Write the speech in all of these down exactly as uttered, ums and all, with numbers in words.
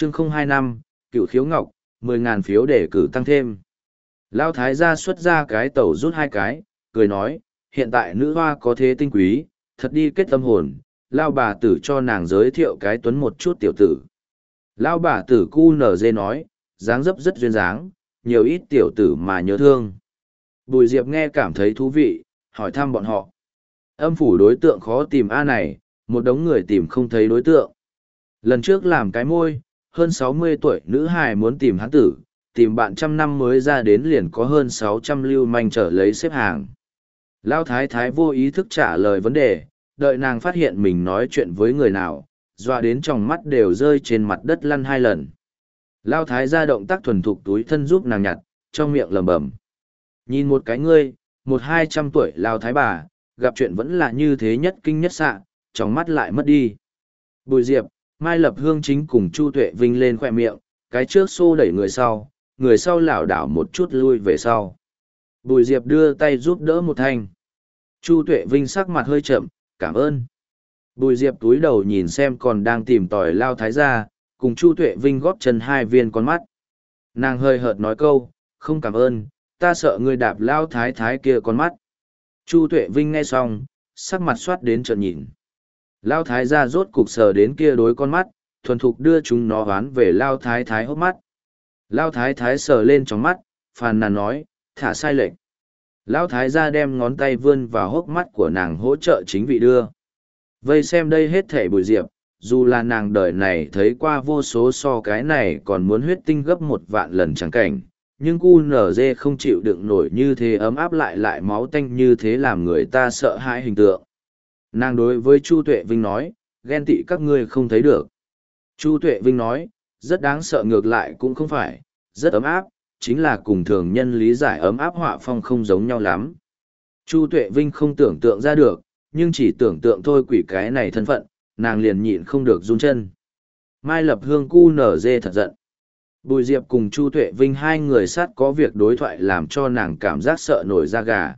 chương không hai năm, cựu khiếu ngọc, mười ngàn phiếu để cử tăng thêm. Lao thái gia xuất ra cái tẩu rút hai cái, cười nói, hiện tại nữ hoa có thế tinh quý, thật đi kết tâm hồn, Lao bà tử cho nàng giới thiệu cái tuấn một chút tiểu tử. Lao bà tử cu nở dê nói, dáng dấp rất duyên dáng, nhiều ít tiểu tử mà nhớ thương. Bùi Diệp nghe cảm thấy thú vị, hỏi thăm bọn họ. Âm phủ đối tượng khó tìm A này, một đống người tìm không thấy đối tượng. Lần trước làm cái môi, hơn sáu mươi tuổi nữ hài muốn tìm hán tử, tìm bạn trăm năm mới ra đến liền có hơn sáu trăm lưu manh trở lấy xếp hàng. Lao thái thái vô ý thức trả lời vấn đề, đợi nàng phát hiện mình nói chuyện với người nào, dọa đến trong mắt đều rơi trên mặt đất lăn hai lần. Lao thái ra động tác thuần thục túi thân giúp nàng nhặt, trong miệng lầm bầm. Nhìn một cái ngươi, một hai trăm tuổi Lao thái bà, gặp chuyện vẫn là như thế nhất kinh nhất xạ, trong mắt lại mất đi. Bùi Diệp, Mai Lập Hương chính cùng Chu Tuệ Vinh lên khoe miệng, cái trước xô đẩy người sau, người sau lảo đảo một chút lui về sau. Bùi Diệp đưa tay giúp đỡ một thanh. Chu Tuệ Vinh sắc mặt hơi chậm, cảm ơn. Bùi Diệp túi đầu nhìn xem còn đang tìm tòi Lao thái gia, cùng Chu Tuệ Vinh góp chân hai viên con mắt. Nàng hơi hợt nói câu, không cảm ơn, ta sợ ngươi đạp Lao thái thái kia con mắt. Chu Tuệ Vinh nghe xong, sắc mặt soát đến trợn nhìn. Lao thái gia rốt cục sờ đến kia đối con mắt, thuần thục đưa chúng nó hoán về Lao thái thái hốc mắt. Lao thái thái sờ lên trong mắt, phàn nàn nói, thả sai lệch. Lao thái gia đem ngón tay vươn vào hốc mắt của nàng hỗ trợ chính vị đưa. Vây xem đây hết thể Bùi Diệp, dù là nàng đời này thấy qua vô số so cái này còn muốn huyết tinh gấp một vạn lần chẳng cảnh, nhưng cu nở dê không chịu đựng nổi như thế ấm áp lại lại máu tanh như thế làm người ta sợ hãi hình tượng. Nàng đối với Chu Tuệ Vinh nói, ghen tị các ngươi không thấy được. Chu Tuệ Vinh nói, rất đáng sợ ngược lại cũng không phải, rất ấm áp, chính là cùng thường nhân lý giải ấm áp họa phong không giống nhau lắm. Chu Tuệ Vinh không tưởng tượng ra được, nhưng chỉ tưởng tượng thôi quỷ cái này thân phận, nàng liền nhịn không được run chân. Mai Lập Hương cu nở dê thật giận. Bùi Diệp cùng Chu Tuệ Vinh hai người sát có việc đối thoại làm cho nàng cảm giác sợ nổi da gà.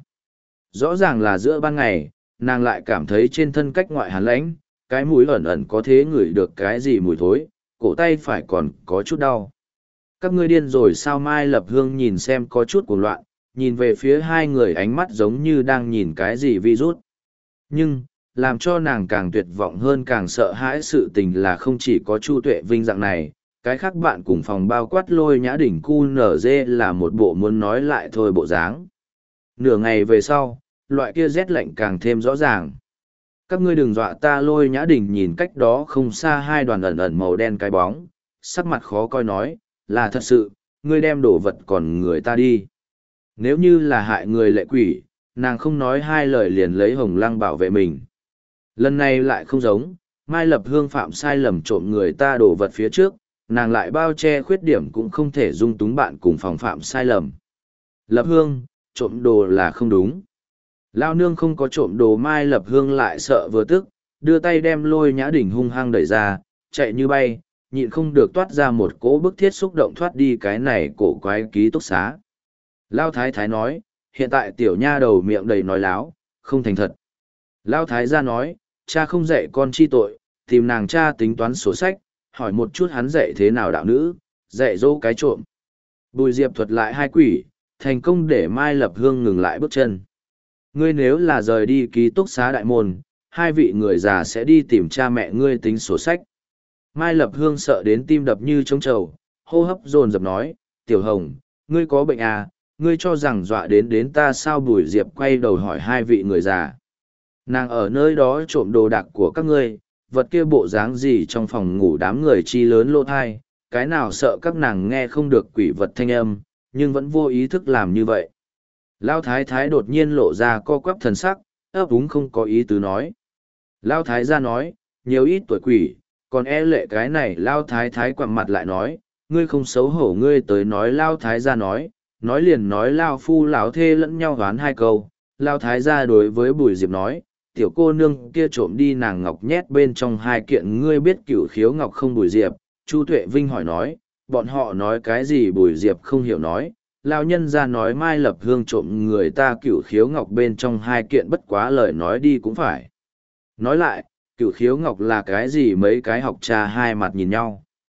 Rõ ràng là giữa ban ngày, nàng lại cảm thấy trên thân cách ngoại hàn lãnh, cái mũi ẩn ẩn có thế ngửi được cái gì mùi thối, cổ tay phải còn có chút đau. Các ngươi điên rồi sao? Mai Lập Hương nhìn xem có chút cuồng loạn, nhìn về phía hai người ánh mắt giống như đang nhìn cái gì virus. Nhưng, làm cho nàng càng tuyệt vọng hơn càng sợ hãi sự tình là không chỉ có Chu Tuệ Vinh dạng này, cái khác bạn cùng phòng bao quát Lôi Nhã Đỉnh cu nở dê là một bộ muốn nói lại thôi bộ dáng. Nửa ngày về sau, loại kia rét lạnh càng thêm rõ ràng. Các ngươi đừng dọa ta. Lôi Nhã Đỉnh nhìn cách đó không xa hai đoàn ẩn ẩn màu đen cái bóng, sắc mặt khó coi nói, là thật sự, ngươi đem đổ vật còn người ta đi. Nếu như là hại người lệ quỷ, nàng không nói hai lời liền lấy hồng lăng bảo vệ mình. Lần này lại không giống, Mai Lập Hương phạm sai lầm trộm người ta đổ vật phía trước, nàng lại bao che khuyết điểm cũng không thể dung túng bạn cùng phòng phạm sai lầm. Lập Hương, trộm đồ là không đúng. Lao nương không có trộm đồ. Mai Lập Hương lại sợ vừa tức, đưa tay đem Lôi Nhã Đỉnh hung hăng đẩy ra, chạy như bay, nhịn không được toát ra một cỗ bức thiết xúc động thoát đi cái này cổ quái ký túc xá. Lao Thái Thái nói, hiện tại tiểu nha đầu miệng đầy nói láo, không thành thật. Lao Thái gia nói, cha không dạy con chi tội, tìm nàng cha tính toán sổ sách, hỏi một chút hắn dạy thế nào đạo nữ, dạy dỗ cái trộm. Bùi Diệp thuật lại hai quỷ, thành công để Mai Lập Hương ngừng lại bước chân. Ngươi nếu là rời đi ký túc xá đại môn, hai vị người già sẽ đi tìm cha mẹ ngươi tính sổ sách. Mai Lập Hương sợ đến tim đập như trống trầu, hô hấp dồn dập nói, Tiểu Hồng, ngươi có bệnh à, ngươi cho rằng dọa đến đến ta sao? Bùi Diệp quay đầu hỏi hai vị người già. Nàng ở nơi đó trộm đồ đạc của các ngươi, vật kia bộ dáng gì trong phòng ngủ đám người chi lớn lỗ thai, cái nào sợ các nàng nghe không được quỷ vật thanh âm, nhưng vẫn vô ý thức làm như vậy. Lao Thái Thái đột nhiên lộ ra co quắp thần sắc, ấp úng không có ý tứ nói. Lao Thái ra nói, nhiều ít tuổi quỷ, còn e lệ cái này. Lao Thái Thái quặm mặt lại nói, ngươi không xấu hổ ngươi tới nói. Lao Thái ra nói, nói liền nói Lao phu lão thê lẫn nhau đoán hai câu. Lao Thái ra đối với Bùi Diệp nói, tiểu cô nương kia trộm đi nàng ngọc nhét bên trong hai kiện, ngươi biết cửu khiếu ngọc không? Bùi Diệp. Chu Tuệ Vinh hỏi nói, bọn họ nói cái gì? Bùi Diệp không hiểu nói, Lao nhân ra nói Mai Lập Hương trộm người ta cửu khiếu ngọc bên trong hai kiện, bất quá lời nói đi cũng phải. Nói lại, cửu khiếu ngọc là cái gì? Mấy cái học trà hai mặt nhìn nhau.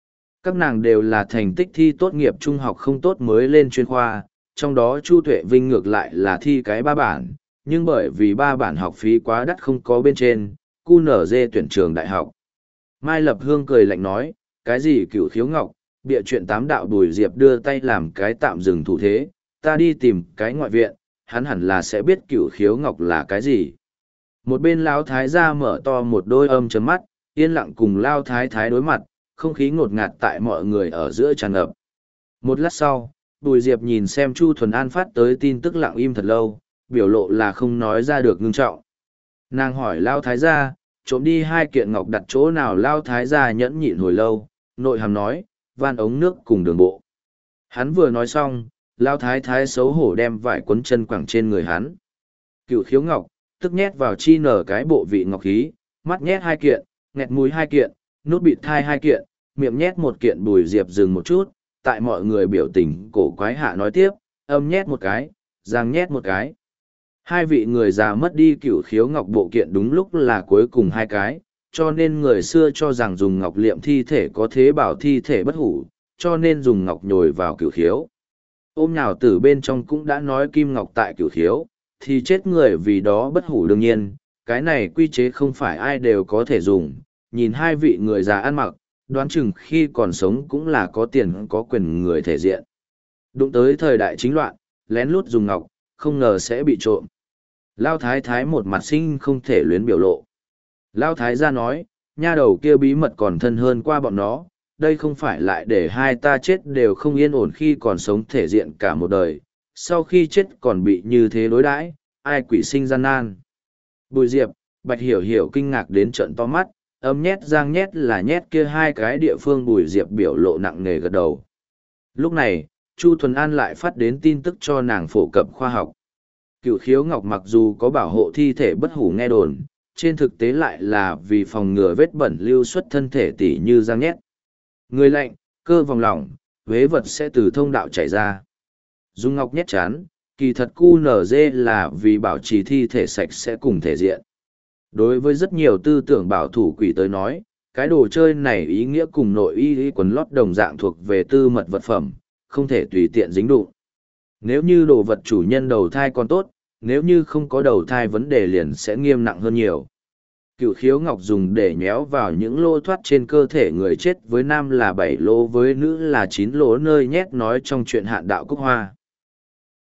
Các nàng đều là thành tích thi tốt nghiệp trung học không tốt mới lên chuyên khoa, trong đó Chu Tuệ Vinh ngược lại là thi cái ba bản, nhưng bởi vì ba bản học phí quá đắt không có bên trên, cu nở dê tuyển trường đại học. Mai Lập Hương cười lạnh nói, cái gì Cửu Khiếu Ngọc, bịa chuyện tám đạo Bùi Diệp đưa tay làm cái tạm dừng thủ thế, ta đi tìm cái ngoại viện, hắn hẳn là sẽ biết Cửu Khiếu Ngọc là cái gì. Một bên Lão Thái gia mở to một đôi âm chấm mắt, yên lặng cùng Lao Thái Thái đối mặt, không khí ngột ngạt tại mọi người ở giữa tràn ngập. Một lát sau, Bùi Diệp nhìn xem Chu Thuần An phát tới tin tức lặng im thật lâu, biểu lộ là không nói ra được ngưng trọng. Nàng hỏi Lao Thái gia, trộm đi hai kiện ngọc đặt chỗ nào? Lao Thái gia nhẫn nhịn hồi lâu, nội hàm nói, van ống nước cùng đường bộ. Hắn vừa nói xong, Lao Thái Thái xấu hổ đem vải quấn chân quẳng trên người hắn. Cửu Khiếu Ngọc, tức nhét vào chi nở cái bộ vị ngọc khí, mắt nhét hai kiện, nghẹt mũi hai kiện, nút bịt thai hai kiện, miệng nhét một kiện. Bùi Diệp dừng một chút, tại mọi người biểu tình cổ quái hạ nói tiếp, âm nhét một cái, giang nhét một cái. Hai vị người già mất đi Cửu Khiếu Ngọc bộ kiện đúng lúc là cuối cùng hai cái, cho nên người xưa cho rằng dùng ngọc liệm thi thể có thế bảo thi thể bất hủ, cho nên dùng ngọc nhồi vào cửu khiếu. Ôm nhào tử bên trong cũng đã nói kim ngọc tại cửu khiếu, thì chết người vì đó bất hủ đương nhiên, cái này quy chế không phải ai đều có thể dùng, nhìn hai vị người già ăn mặc, đoán chừng khi còn sống cũng là có tiền có quyền người thể diện. Đụng tới thời đại chính loạn, lén lút dùng ngọc, không ngờ sẽ bị trộm. Lao Thái Thái một mặt sinh không thể luyến biểu lộ. Lao Thái gia nói, nha đầu kia bí mật còn thân hơn qua bọn nó, đây không phải lại để hai ta chết đều không yên ổn khi còn sống thể diện cả một đời, sau khi chết còn bị như thế đối đãi, ai quỷ sinh gian nan. Bùi Diệp, Bạch Hiểu Hiểu kinh ngạc đến trợn to mắt, âm nhét giang nhét là nhét kia hai cái địa phương. Bùi Diệp biểu lộ nặng nề gật đầu. Lúc này, Chu Thuần An lại phát đến tin tức cho nàng phổ cập khoa học. Cửu Khiếu Ngọc mặc dù có bảo hộ thi thể bất hủ nghe đồn, trên thực tế lại là vì phòng ngừa vết bẩn lưu xuất thân thể tỉ như giang nhét. Người lạnh, cơ vòng lỏng, vế vật sẽ từ thông đạo chảy ra. Dùng ngọc nhét chán, kỳ thật cu nở dê là vì bảo trì thi thể sạch sẽ cùng thể diện. Đối với rất nhiều tư tưởng bảo thủ quỷ tới nói, cái đồ chơi này ý nghĩa cùng nội y quần lót đồng dạng thuộc về tư mật vật phẩm, không thể tùy tiện dính đụng. Nếu như đồ vật chủ nhân đầu thai còn tốt, nếu như không có đầu thai vấn đề liền sẽ nghiêm nặng hơn nhiều. Cửu Khiếu Ngọc dùng để nhéo vào những lỗ thoát trên cơ thể người chết, với nam là bảy lỗ với nữ là chín lỗ nơi nhét nói trong chuyện Hạn Đạo Cúc Hoa.